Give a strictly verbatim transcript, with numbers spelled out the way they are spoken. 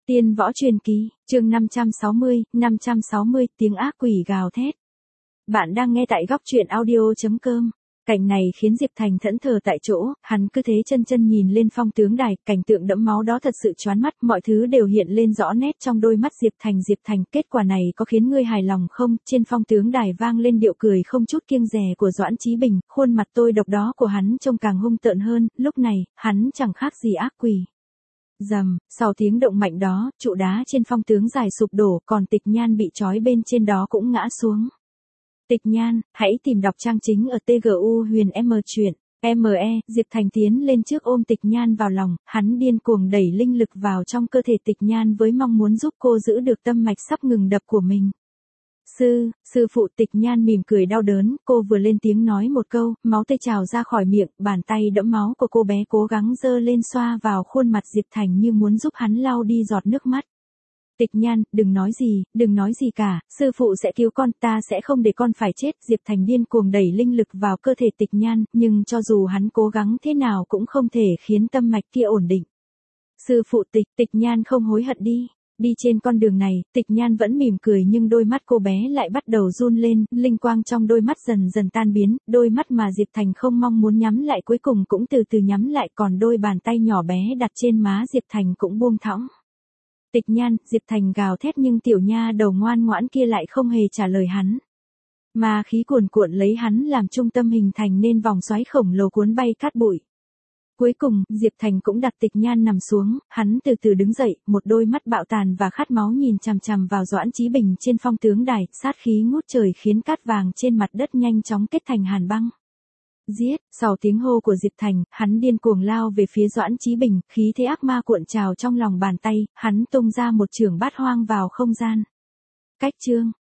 Tiên võ truyền kỳ, chương năm trăm sáu mươi, năm trăm sáu mươi, tiếng ác quỷ gào thét. Bạn đang nghe tại góc truyện audio.com. Cảnh này khiến Diệp Thành thẫn thờ tại chỗ, hắn cứ thế chân chân nhìn lên phong tướng đài, cảnh tượng đẫm máu đó thật sự choáng mắt, mọi thứ đều hiện lên rõ nét trong đôi mắt Diệp Thành. Diệp Thành, kết quả này có khiến ngươi hài lòng không? Trên phong tướng đài vang lên điệu cười không chút kiêng dè của Doãn Chí Bình, khuôn mặt tôi độc đó của hắn trông càng hung tợn hơn, lúc này, hắn chẳng khác gì ác quỷ. Rầm, sau tiếng động mạnh đó, trụ đá trên phong tướng dài sụp đổ, còn Tịch Nhan bị trói bên trên đó cũng ngã xuống. Tịch Nhan, hãy tìm đọc trang chính ở tê giê u Huyền M truyện. em e, Diệp Thành tiến lên trước ôm Tịch Nhan vào lòng, hắn điên cuồng đẩy linh lực vào trong cơ thể Tịch Nhan với mong muốn giúp cô giữ được tâm mạch sắp ngừng đập của mình. Sư, sư phụ. Tịch Nhan mỉm cười đau đớn, cô vừa lên tiếng nói một câu, máu tươi trào ra khỏi miệng, bàn tay đẫm máu của cô bé cố gắng giơ lên xoa vào khuôn mặt Diệp Thành như muốn giúp hắn lau đi giọt nước mắt. Tịch Nhan, đừng nói gì, đừng nói gì cả, sư phụ sẽ cứu con, ta sẽ không để con phải chết. Diệp Thành điên cuồng đẩy linh lực vào cơ thể Tịch Nhan, nhưng cho dù hắn cố gắng thế nào cũng không thể khiến tâm mạch kia ổn định. Sư phụ. Tịch, Tịch Nhan không hối hận đi. Đi trên con đường này, Tịch Nhan vẫn mỉm cười nhưng đôi mắt cô bé lại bắt đầu run lên, linh quang trong đôi mắt dần dần tan biến, đôi mắt mà Diệp Thành không mong muốn nhắm lại cuối cùng cũng từ từ nhắm lại, còn đôi bàn tay nhỏ bé đặt trên má Diệp Thành cũng buông thõng. Tịch Nhan, Diệp Thành gào thét nhưng tiểu nha đầu ngoan ngoãn kia lại không hề trả lời hắn. Ma khí cuồn cuộn lấy hắn làm trung tâm hình thành nên vòng xoáy khổng lồ cuốn bay cát bụi. Cuối cùng, Diệp Thành cũng đặt Tịch Nhan nằm xuống, hắn từ từ đứng dậy, một đôi mắt bạo tàn và khát máu nhìn chằm chằm vào Doãn Chí Bình trên phong tướng đài, sát khí ngút trời khiến cát vàng trên mặt đất nhanh chóng kết thành hàn băng. Giết, sau tiếng hô của Diệp Thành, hắn điên cuồng lao về phía Doãn Chí Bình, khí thế ác ma cuộn trào trong lòng bàn tay, hắn tung ra một chưởng bát hoang vào không gian. Cách chương,